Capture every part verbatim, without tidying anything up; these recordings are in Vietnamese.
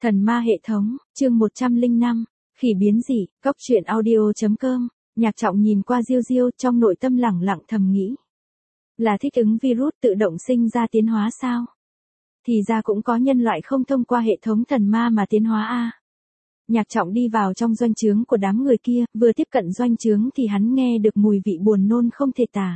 Thần ma hệ thống, chương một trăm lẻ năm, khỉ biến dị, cốc truyện audio.com, Nhạc Trọng nhìn qua Diêu Diêu trong nội tâm lẳng lặng thầm nghĩ. Là thích ứng virus tự động sinh ra tiến hóa sao? Thì ra cũng có nhân loại không thông qua hệ thống thần ma mà tiến hóa a. Nhạc Trọng đi vào trong doanh trướng của đám người kia, vừa tiếp cận doanh trướng thì hắn nghe được mùi vị buồn nôn không thể tả.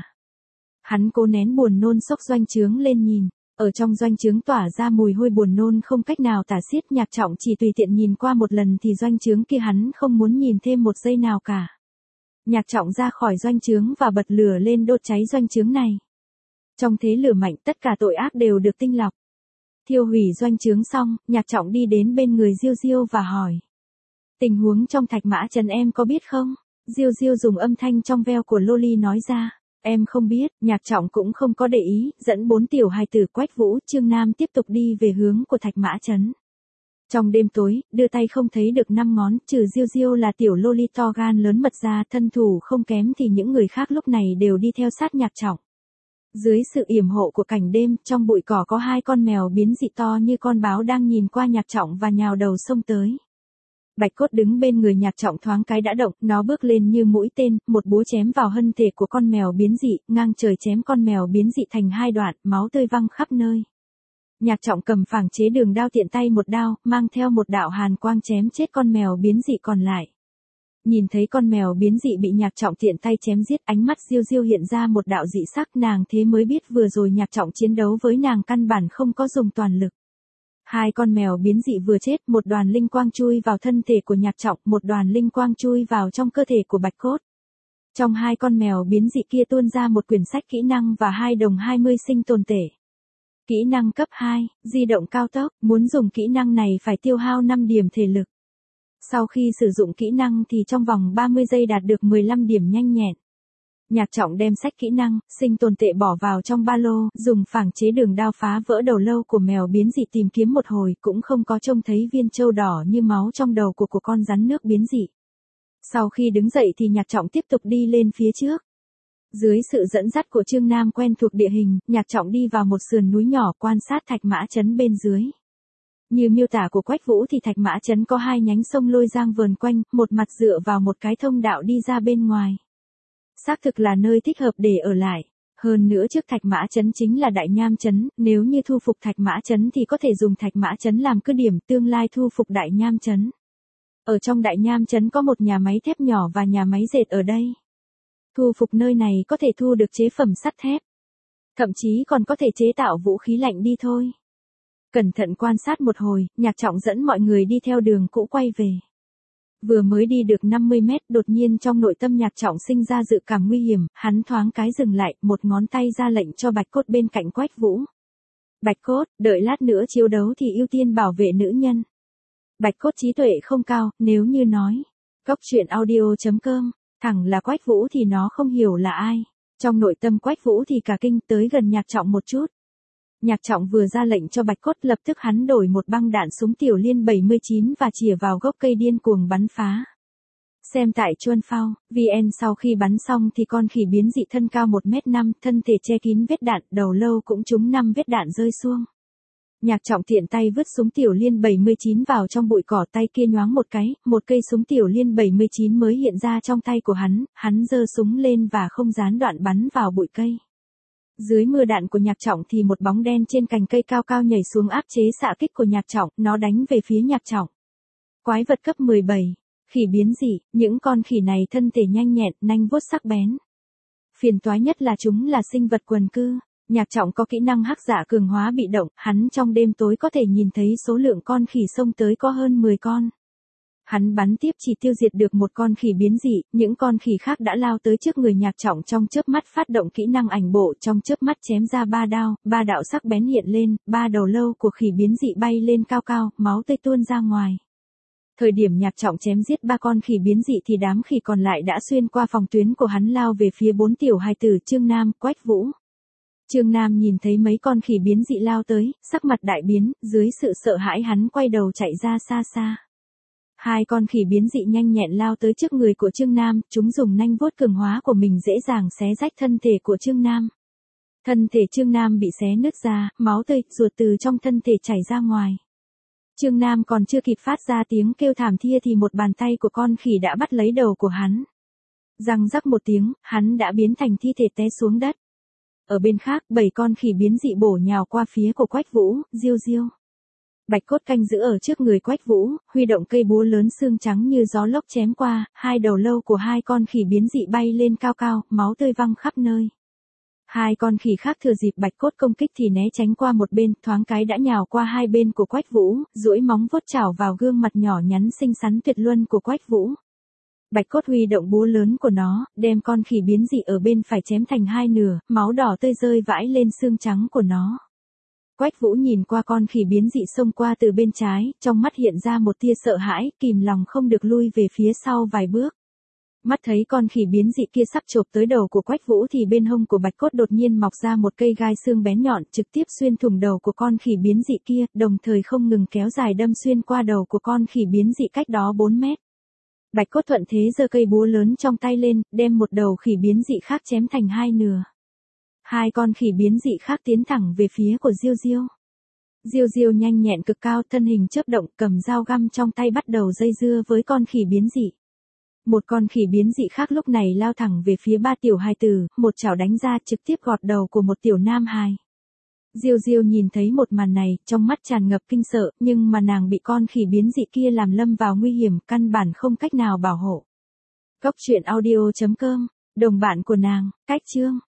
Hắn cố nén buồn nôn xốc doanh trướng lên nhìn. Ở trong doanh trướng tỏa ra mùi hôi buồn nôn không cách nào tả xiết. Nhạc Trọng chỉ tùy tiện nhìn qua một lần thì doanh trướng kia hắn không muốn nhìn thêm một giây nào cả. Nhạc Trọng ra khỏi doanh trướng và bật lửa lên đốt cháy doanh trướng này. Trong thế lửa mạnh tất cả tội ác đều được tinh lọc. Thiêu hủy doanh trướng xong, Nhạc Trọng đi đến bên người Diêu Diêu và hỏi. Tình huống trong Thạch Mã Trấn em có biết không? Diêu Diêu dùng âm thanh trong veo của Loli nói ra. Em không biết, Nhạc Trọng cũng không có để ý, dẫn bốn tiểu hài tử Quách Vũ, Trương Nam tiếp tục đi về hướng của Thạch Mã Trấn. Trong đêm tối, đưa tay không thấy được năm ngón, trừ Diêu Diêu là tiểu Loli to gan lớn mật ra thân thủ không kém thì những người khác lúc này đều đi theo sát Nhạc Trọng. Dưới sự yểm hộ của cảnh đêm, trong bụi cỏ có hai con mèo biến dị to như con báo đang nhìn qua Nhạc Trọng và nhào đầu xông tới. Bạch Cốt đứng bên người Nhạc Trọng thoáng cái đã động, nó bước lên như mũi tên, một búa chém vào thân thể của con mèo biến dị, ngang trời chém con mèo biến dị thành hai đoạn, máu tươi văng khắp nơi. Nhạc Trọng cầm phảng chế đường đao tiện tay một đao, mang theo một đạo hàn quang chém chết con mèo biến dị còn lại. Nhìn thấy con mèo biến dị bị Nhạc Trọng tiện tay chém giết, ánh mắt Diêu Diêu hiện ra một đạo dị sắc, nàng thế mới biết vừa rồi Nhạc Trọng chiến đấu với nàng căn bản không có dùng toàn lực. Hai con mèo biến dị vừa chết, một đoàn linh quang chui vào thân thể của Nhạc Trọng, một đoàn linh quang chui vào trong cơ thể của Bạch Cốt. Trong hai con mèo biến dị kia tuôn ra một quyển sách kỹ năng và hai đồng hai mươi sinh tồn tể. Kỹ năng cấp hai, di động cao tốc, muốn dùng kỹ năng này phải tiêu hao năm điểm thể lực. Sau khi sử dụng kỹ năng thì trong vòng ba mươi giây đạt được mười lăm điểm nhanh nhẹn. Nhạc Trọng đem sách kỹ năng, sinh tồn tệ bỏ vào trong ba lô, dùng phảng chế đường đao phá vỡ đầu lâu của mèo biến dị tìm kiếm một hồi, cũng không có trông thấy viên châu đỏ như máu trong đầu của của con rắn nước biến dị. Sau khi đứng dậy thì Nhạc Trọng tiếp tục đi lên phía trước. Dưới sự dẫn dắt của Trương Nam quen thuộc địa hình, Nhạc Trọng đi vào một sườn núi nhỏ quan sát Thạch Mã Trấn bên dưới. Như miêu tả của Quách Vũ thì Thạch Mã Trấn có hai nhánh sông Lôi Giang vờn quanh, một mặt dựa vào một cái thông đạo đi ra bên ngoài. Xác thực là nơi thích hợp để ở lại. Hơn nữa trước Thạch Mã Trấn chính là Đại Nham Trấn, nếu như thu phục Thạch Mã Trấn thì có thể dùng Thạch Mã Trấn làm cứ điểm tương lai thu phục Đại Nham Trấn. Ở trong Đại Nham Trấn có một nhà máy thép nhỏ và nhà máy dệt ở đây. Thu phục nơi này có thể thu được chế phẩm sắt thép. Thậm chí còn có thể chế tạo vũ khí lạnh đi thôi. Cẩn thận quan sát một hồi, Nhạc Trọng dẫn mọi người đi theo đường cũ quay về. Vừa mới đi được năm mươi mét, đột nhiên trong nội tâm Nhạc Trọng sinh ra dự cảm nguy hiểm, hắn thoáng cái dừng lại, một ngón tay ra lệnh cho Bạch Cốt bên cạnh Quách Vũ. Bạch Cốt, đợi lát nữa chiến đấu thì ưu tiên bảo vệ nữ nhân. Bạch Cốt trí tuệ không cao, nếu như nói. Cốc truyện audio.com, thẳng là Quách Vũ thì nó không hiểu là ai. Trong nội tâm Quách Vũ thì cả kinh, tới gần Nhạc Trọng một chút. Nhạc Trọng vừa ra lệnh cho Bạch Cốt, lập tức hắn đổi một băng đạn súng tiểu liên bảy mươi chín và chĩa vào gốc cây điên cuồng bắn phá. Xem tại Chuân Phao, vê en sau khi bắn xong thì con khỉ biến dị thân cao một mét năm, thân thể che kín vết đạn, đầu lâu cũng trúng năm vết đạn rơi xuông. Nhạc Trọng tiện tay vứt súng tiểu liên bảy mươi chín vào trong bụi cỏ, tay kia nhoáng một cái, một cây súng tiểu liên bảy mươi chín mới hiện ra trong tay của hắn, hắn giơ súng lên và không gián đoạn bắn vào bụi cây. Dưới mưa đạn của Nhạc Trọng thì một bóng đen trên cành cây cao cao nhảy xuống áp chế xạ kích của Nhạc Trọng, nó đánh về phía Nhạc Trọng. Quái vật cấp mười bảy, khỉ biến dị, những con khỉ này thân thể nhanh nhẹn, nanh vuốt sắc bén. Phiền toái nhất là chúng là sinh vật quần cư. Nhạc Trọng có kỹ năng hắc dạ cường hóa bị động, hắn trong đêm tối có thể nhìn thấy số lượng con khỉ xông tới có hơn mười con. Hắn bắn tiếp chỉ tiêu diệt được một con khỉ biến dị, những con khỉ khác đã lao tới trước người Nhạc Trọng trong chớp mắt phát động kỹ năng ảnh bộ, trong chớp mắt chém ra ba đao, ba đạo sắc bén hiện lên, ba đầu lâu của khỉ biến dị bay lên cao cao, máu tươi tuôn ra ngoài. Thời điểm Nhạc Trọng chém giết ba con khỉ biến dị thì đám khỉ còn lại đã xuyên qua phòng tuyến của hắn lao về phía bốn tiểu hài tử Trương Nam, Quách Vũ. Trương Nam nhìn thấy mấy con khỉ biến dị lao tới, sắc mặt đại biến, dưới sự sợ hãi hắn quay đầu chạy ra xa xa. Hai con khỉ biến dị nhanh nhẹn lao tới trước người của Trương Nam, chúng dùng nanh vuốt cường hóa của mình dễ dàng xé rách thân thể của Trương Nam. Thân thể Trương Nam bị xé nứt ra, máu tươi, ruột từ trong thân thể chảy ra ngoài. Trương Nam còn chưa kịp phát ra tiếng kêu thảm thia thì một bàn tay của con khỉ đã bắt lấy đầu của hắn. Răng rắc một tiếng, hắn đã biến thành thi thể té xuống đất. Ở bên khác, bảy con khỉ biến dị bổ nhào qua phía của Quách Vũ, Diêu Diêu. Bạch Cốt canh giữ ở trước người Quách Vũ, huy động cây búa lớn xương trắng như gió lốc chém qua, hai đầu lâu của hai con khỉ biến dị bay lên cao cao, máu tươi văng khắp nơi. Hai con khỉ khác thừa dịp Bạch Cốt công kích thì né tránh qua một bên, thoáng cái đã nhào qua hai bên của Quách Vũ, duỗi móng vuốt chảo vào gương mặt nhỏ nhắn xinh xắn tuyệt luân của Quách Vũ. Bạch Cốt huy động búa lớn của nó, đem con khỉ biến dị ở bên phải chém thành hai nửa, máu đỏ tươi rơi vãi lên xương trắng của nó. Quách Vũ nhìn qua con khỉ biến dị xông qua từ bên trái, trong mắt hiện ra một tia sợ hãi, kìm lòng không được lui về phía sau vài bước. Mắt thấy con khỉ biến dị kia sắp chộp tới đầu của Quách Vũ thì bên hông của Bạch Cốt đột nhiên mọc ra một cây gai xương bén nhọn trực tiếp xuyên thủng đầu của con khỉ biến dị kia, đồng thời không ngừng kéo dài đâm xuyên qua đầu của con khỉ biến dị cách đó bốn mét. Bạch Cốt thuận thế giơ cây búa lớn trong tay lên, đem một đầu khỉ biến dị khác chém thành hai nửa. Hai con khỉ biến dị khác tiến thẳng về phía của Diêu Diêu. Diêu Diêu nhanh nhẹn cực cao, thân hình chớp động, cầm dao găm trong tay bắt đầu dây dưa với con khỉ biến dị. Một con khỉ biến dị khác lúc này lao thẳng về phía ba tiểu hài tử, một chảo đánh ra trực tiếp gọt đầu của một tiểu nam hài. Diêu Diêu nhìn thấy một màn này, trong mắt tràn ngập kinh sợ, nhưng mà nàng bị con khỉ biến dị kia làm lâm vào nguy hiểm, căn bản không cách nào bảo hộ. Cốc truyện audio chấm com, đồng bạn của nàng, Cách Chương.